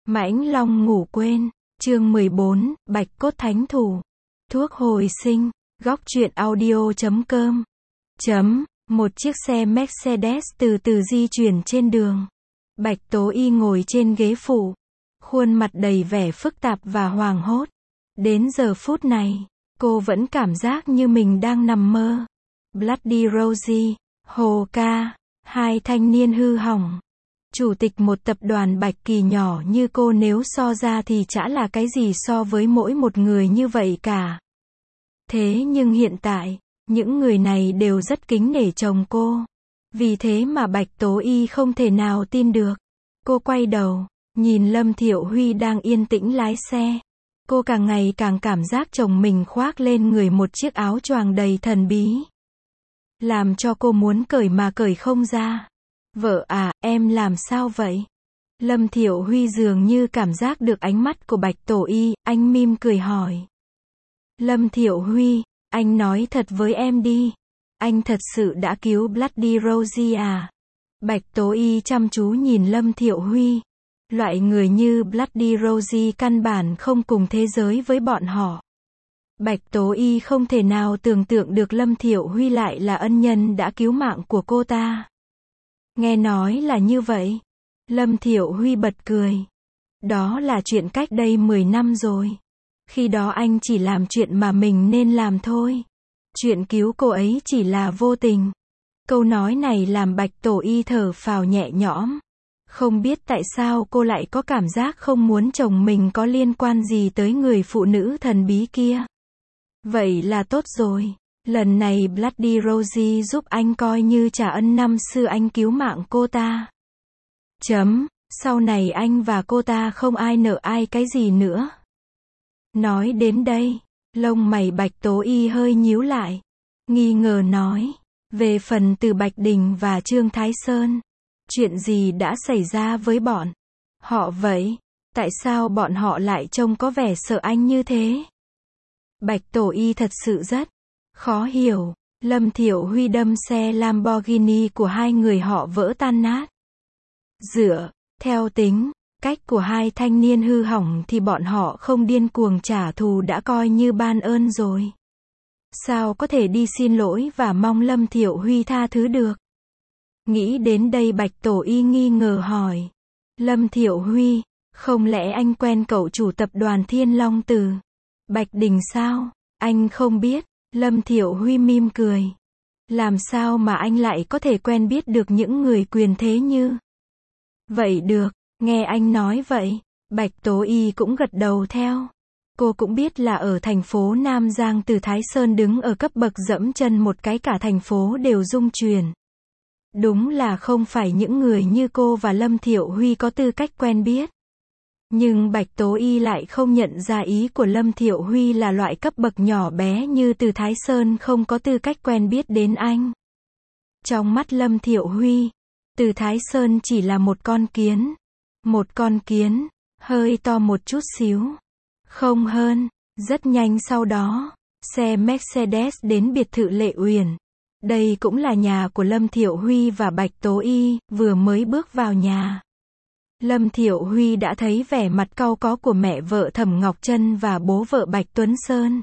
Mãnh Long ngủ quên, chương 14, Bạch cốt thánh thủ. Thuốc hồi sinh, góc truyện audio.com. Một chiếc xe Mercedes từ từ di chuyển trên đường. Bạch Tố Y ngồi trên ghế phụ, khuôn mặt đầy vẻ phức tạp và hoảng hốt. Đến giờ phút này, cô vẫn cảm giác như mình đang nằm mơ. Bloody Rosie, Hồ Ca, hai thanh niên hư hỏng. Chủ tịch một tập đoàn Bạch Kỳ nhỏ như cô nếu so ra thì chả là cái gì so với mỗi một người như vậy cả. Thế nhưng hiện tại, những người này đều rất kính nể chồng cô. Vì thế mà Bạch Tố Y không thể nào tin được. Cô quay đầu, nhìn Lâm Thiệu Huy đang yên tĩnh lái xe. Cô càng ngày càng cảm giác chồng mình khoác lên người một chiếc áo choàng đầy thần bí. Làm cho cô muốn cởi mà cởi không ra. Vợ à, em làm sao vậy? Lâm Thiệu Huy dường như cảm giác được ánh mắt của Bạch Tố Y, anh mỉm cười hỏi. Lâm Thiệu Huy, anh nói thật với em đi. Anh thật sự đã cứu Bloody Rosie à? Bạch Tố Y chăm chú nhìn Lâm Thiệu Huy. Loại người như Bloody Rosie căn bản không cùng thế giới với bọn họ. Bạch Tố Y không thể nào tưởng tượng được Lâm Thiệu Huy lại là ân nhân đã cứu mạng của cô ta. Nghe nói là như vậy. Lâm Thiệu Huy bật cười. Đó là chuyện cách đây 10 năm rồi. Khi đó anh chỉ làm chuyện mà mình nên làm thôi. Chuyện cứu cô ấy chỉ là vô tình. Câu nói này làm Bạch Tố Y thở phào nhẹ nhõm. Không biết tại sao cô lại có cảm giác không muốn chồng mình có liên quan gì tới người phụ nữ thần bí kia. Vậy là tốt rồi. Lần này Bloody Rosie giúp anh coi như trả ân năm xưa anh cứu mạng cô ta. Sau này anh và cô ta không ai nợ ai cái gì nữa. Nói đến đây, lông mày Bạch Tố Y hơi nhíu lại. Nghi ngờ nói. Về phần Từ Bạch Đình và Trương Thái Sơn. Chuyện gì đã xảy ra với bọn họ vậy? Tại sao bọn họ lại trông có vẻ sợ anh như thế? Bạch Tố Y thật sự rất khó hiểu. Lâm Thiệu Huy đâm xe Lamborghini của hai người họ vỡ tan nát. Dựa theo tính cách của hai thanh niên hư hỏng thì bọn họ không điên cuồng trả thù đã coi như ban ơn rồi. Sao có thể đi xin lỗi và mong Lâm Thiệu Huy tha thứ được? Nghĩ đến đây Bạch Tố Y nghi ngờ hỏi. Lâm Thiệu Huy, không lẽ anh quen cậu chủ tập đoàn Thiên Long từ Bạch Đình sao? Anh không biết. Lâm Thiệu Huy mỉm cười. Làm sao mà anh lại có thể quen biết được những người quyền thế như vậy được? Nghe anh nói vậy, Bạch Tố Y cũng gật đầu theo. Cô cũng biết là ở thành phố Nam Giang Từ Thái Sơn đứng ở cấp bậc dẫm chân một cái cả thành phố đều rung chuyển. Đúng là không phải những người như cô và Lâm Thiệu Huy có tư cách quen biết. Nhưng Bạch Tố Y lại không nhận ra ý của Lâm Thiệu Huy là loại cấp bậc nhỏ bé như Từ Thái Sơn không có tư cách quen biết đến anh. Trong mắt Lâm Thiệu Huy, Từ Thái Sơn chỉ là một con kiến. Một con kiến, hơi to một chút xíu. Không hơn. Rất nhanh sau đó, xe Mercedes đến biệt thự Lệ Uyển. Đây cũng là nhà của Lâm Thiệu Huy và Bạch Tố Y, vừa mới bước vào nhà. Lâm Thiệu Huy đã thấy vẻ mặt cau có của mẹ vợ Thẩm Ngọc Trân và bố vợ Bạch Tuấn Sơn.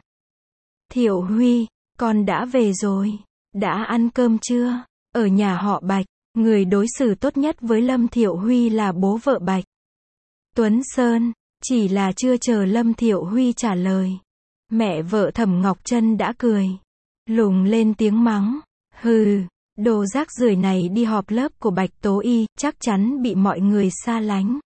Thiệu Huy, con đã về rồi. Đã ăn cơm chưa? Ở nhà họ Bạch, người đối xử tốt nhất với Lâm Thiệu Huy là bố vợ Bạch Tuấn Sơn. Chỉ là chưa chờ Lâm Thiệu Huy trả lời, mẹ vợ Thẩm Ngọc Trân đã cười lùng lên tiếng mắng. Hừ, đồ rác rưởi này đi họp lớp của Bạch Tố Y, chắc chắn bị mọi người xa lánh.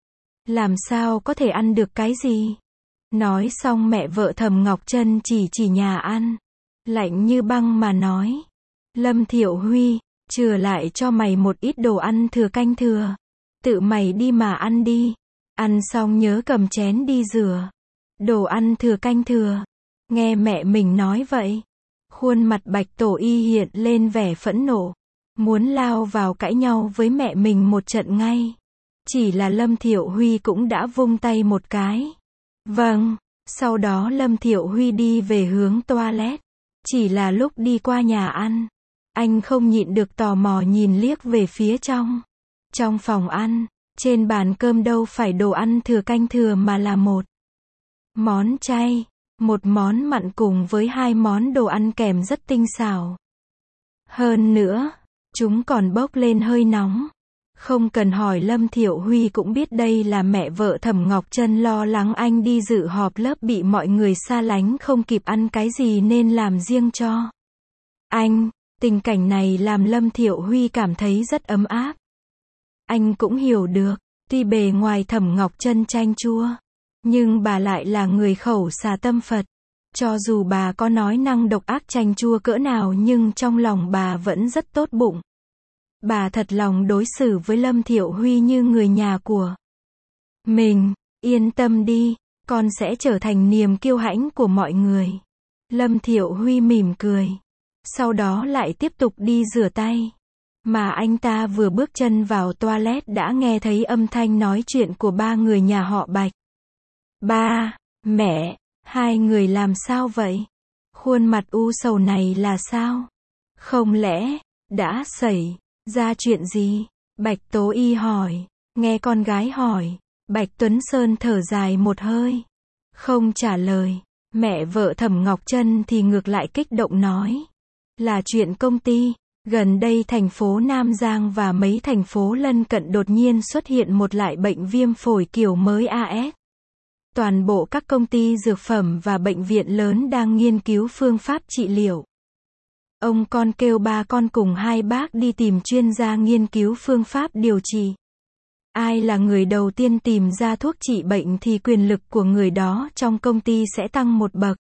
Làm sao có thể ăn được cái gì? Nói xong mẹ vợ Thẩm Ngọc Trân chỉ nhà ăn. Lạnh như băng mà nói. Lâm Thiệu Huy, chừa lại cho mày một ít đồ ăn thừa canh thừa. Tự mày đi mà ăn đi. Ăn xong nhớ cầm chén đi rửa. Đồ ăn thừa canh thừa. Nghe mẹ mình nói vậy. Khuôn mặt Bạch Tố Y hiện lên vẻ phẫn nộ. Muốn lao vào cãi nhau với mẹ mình một trận ngay. Chỉ là Lâm Thiệu Huy cũng đã vung tay một cái. Vâng. Sau đó Lâm Thiệu Huy đi về hướng toilet. Chỉ là lúc đi qua nhà ăn, anh không nhịn được tò mò nhìn liếc về phía trong phòng ăn. Trên bàn cơm đâu phải đồ ăn thừa canh thừa mà là một món chay, một món mặn cùng với hai món đồ ăn kèm rất tinh xảo. Hơn nữa, chúng còn bốc lên hơi nóng. Không cần hỏi Lâm Thiệu Huy cũng biết đây là mẹ vợ Thẩm Ngọc Trân lo lắng anh đi dự họp lớp bị mọi người xa lánh không kịp ăn cái gì nên làm riêng cho anh. Tình cảnh này làm Lâm Thiệu Huy cảm thấy rất ấm áp. Anh cũng hiểu được, tuy bề ngoài Thẩm Ngọc Trân chanh chua, nhưng bà lại là người khẩu xà tâm Phật. Cho dù bà có nói năng độc ác chanh chua cỡ nào nhưng trong lòng bà vẫn rất tốt bụng. Bà thật lòng đối xử với Lâm Thiệu Huy như người nhà của mình. Yên tâm đi, con sẽ trở thành niềm kiêu hãnh của mọi người. Lâm Thiệu Huy mỉm cười. Sau đó lại tiếp tục đi rửa tay. Mà anh ta vừa bước chân vào toilet đã nghe thấy âm thanh nói chuyện của ba người nhà họ Bạch. Ba, mẹ, hai người làm sao vậy? Khuôn mặt u sầu này là sao? Không lẽ đã xảy ra chuyện gì? Bạch Tố Y hỏi. Nghe con gái hỏi, Bạch Tuấn Sơn thở dài một hơi, không trả lời. Mẹ vợ Thẩm Ngọc Trân thì ngược lại kích động nói. Là chuyện công ty. Gần đây thành phố Nam Giang và mấy thành phố lân cận đột nhiên xuất hiện một loại bệnh viêm phổi kiểu mới AS. Toàn bộ các công ty dược phẩm và bệnh viện lớn đang nghiên cứu phương pháp trị liệu. Ông con kêu ba con cùng hai bác đi tìm chuyên gia nghiên cứu phương pháp điều trị. Ai là người đầu tiên tìm ra thuốc trị bệnh thì quyền lực của người đó trong công ty sẽ tăng một bậc.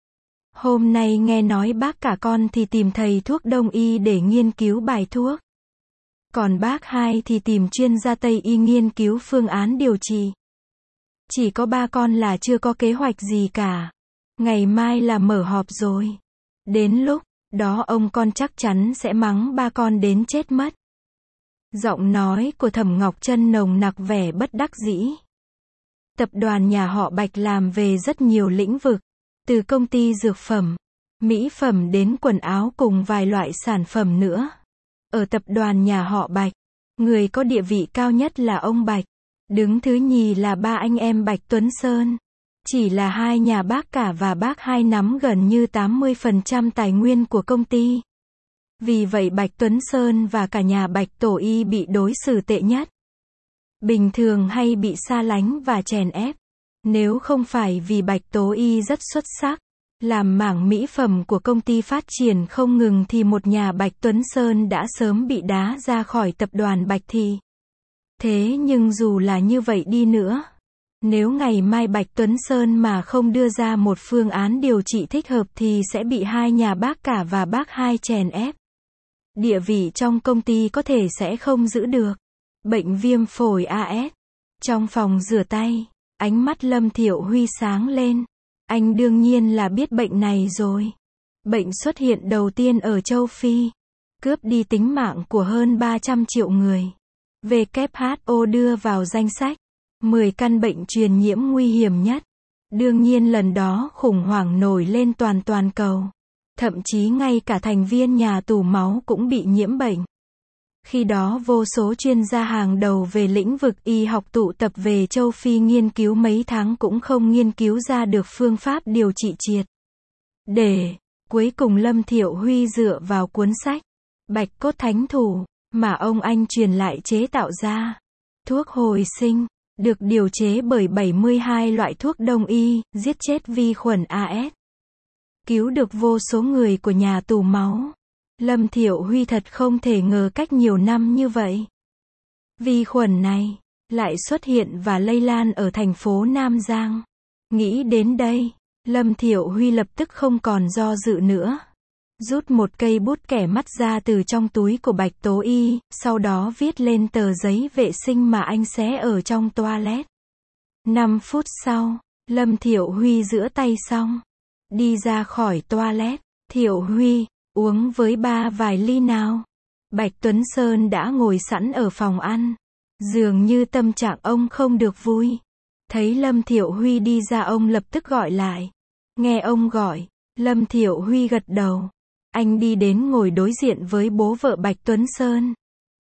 Hôm nay nghe nói bác cả con thì tìm thầy thuốc Đông y để nghiên cứu bài thuốc. Còn bác hai thì tìm chuyên gia Tây y nghiên cứu phương án điều trị. Chỉ có ba con là chưa có kế hoạch gì cả. Ngày mai là mở họp rồi. Đến lúc đó ông con chắc chắn sẽ mắng ba con đến chết mất. Giọng nói của Thẩm Ngọc Trân nồng nặc vẻ bất đắc dĩ. Tập đoàn nhà họ Bạch làm về rất nhiều lĩnh vực. Từ công ty dược phẩm, mỹ phẩm đến quần áo cùng vài loại sản phẩm nữa. Ở tập đoàn nhà họ Bạch, người có địa vị cao nhất là ông Bạch. Đứng thứ nhì là ba anh em Bạch Tuấn Sơn. Chỉ là hai nhà bác cả và bác hai nắm gần như 80% tài nguyên của công ty. Vì vậy Bạch Tuấn Sơn và cả nhà Bạch Tổ Y bị đối xử tệ nhất. Bình thường hay bị xa lánh và chèn ép. Nếu không phải vì Bạch Tố Y rất xuất sắc, làm mảng mỹ phẩm của công ty phát triển không ngừng thì một nhà Bạch Tuấn Sơn đã sớm bị đá ra khỏi tập đoàn Bạch Thị. Thế nhưng dù là như vậy đi nữa, nếu ngày mai Bạch Tuấn Sơn mà không đưa ra một phương án điều trị thích hợp thì sẽ bị hai nhà bác cả và bác hai chèn ép. Địa vị trong công ty có thể sẽ không giữ được. Bệnh viêm phổi AS. Trong phòng rửa tay, ánh mắt Lâm Thiệu Huy sáng lên. Anh đương nhiên là biết bệnh này rồi. Bệnh xuất hiện đầu tiên ở châu Phi, cướp đi tính mạng của hơn 300 triệu người. WHO đưa vào danh sách 10 căn bệnh truyền nhiễm nguy hiểm nhất. Đương nhiên lần đó khủng hoảng nổi lên toàn cầu. Thậm chí ngay cả thành viên nhà tủ máu cũng bị nhiễm bệnh. Khi đó vô số chuyên gia hàng đầu về lĩnh vực y học tụ tập về châu Phi nghiên cứu mấy tháng cũng không nghiên cứu ra được phương pháp điều trị triệt để. Cuối cùng Lâm Thiệu Huy dựa vào cuốn sách Bạch Cốt Thánh Thủ mà ông anh truyền lại chế tạo ra. Thuốc hồi sinh, được điều chế bởi 72 loại thuốc đông y, giết chết vi khuẩn AS. Cứu được vô số người của nhà tù máu. Lâm Thiệu Huy thật không thể ngờ cách nhiều năm như vậy, vi khuẩn này lại xuất hiện và lây lan ở thành phố Nam Giang. Nghĩ đến đây, Lâm Thiệu Huy lập tức không còn do dự nữa. Rút một cây bút kẻ mắt ra từ trong túi của Bạch Tố Y, sau đó viết lên tờ giấy vệ sinh mà anh xé ở trong toilet. 5 phút sau, Lâm Thiệu Huy rửa tay xong, đi ra khỏi toilet. Thiệu Huy, uống với ba vài ly nào. Bạch Tuấn Sơn đã ngồi sẵn ở phòng ăn. Dường như tâm trạng ông không được vui. Thấy Lâm Thiệu Huy đi ra ông lập tức gọi lại. Nghe ông gọi, Lâm Thiệu Huy gật đầu. Anh đi đến ngồi đối diện với bố vợ Bạch Tuấn Sơn.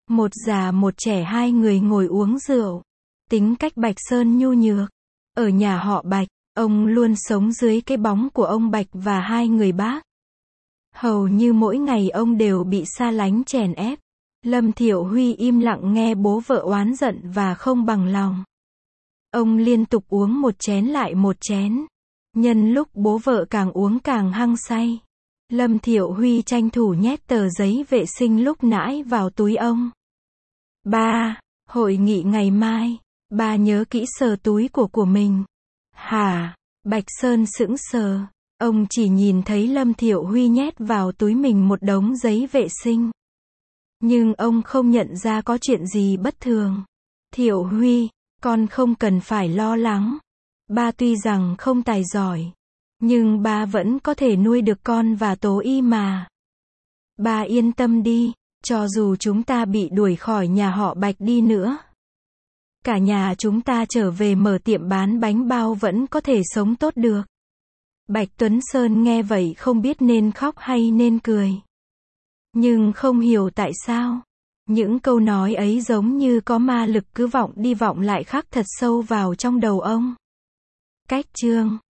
Một già một trẻ hai người ngồi uống rượu. Tính cách Bạch Sơn nhu nhược. Ở nhà họ Bạch, ông luôn sống dưới cái bóng của ông Bạch và hai người bác. Hầu như mỗi ngày ông đều bị xa lánh chèn ép. Lâm Thiệu Huy im lặng nghe bố vợ oán giận và không bằng lòng. Ông liên tục uống một chén lại một chén. Nhân lúc bố vợ càng uống càng hăng say, Lâm Thiệu Huy tranh thủ nhét tờ giấy vệ sinh lúc nãy vào túi ông. Ba, hội nghị ngày mai, ba nhớ kỹ sờ túi của mình. Hả? Bạch Sơn sững sờ. Ông chỉ nhìn thấy Lâm Thiệu Huy nhét vào túi mình một đống giấy vệ sinh. Nhưng ông không nhận ra có chuyện gì bất thường. Thiệu Huy, con không cần phải lo lắng. Ba tuy rằng không tài giỏi, nhưng ba vẫn có thể nuôi được con và Tố Y mà. Ba yên tâm đi, cho dù chúng ta bị đuổi khỏi nhà họ Bạch đi nữa, cả nhà chúng ta trở về mở tiệm bán bánh bao vẫn có thể sống tốt được. Bạch Tuấn Sơn nghe vậy không biết nên khóc hay nên cười. Nhưng không hiểu tại sao. Những câu nói ấy giống như có ma lực cứ vọng đi vọng lại khắc thật sâu vào trong đầu ông. Cách chương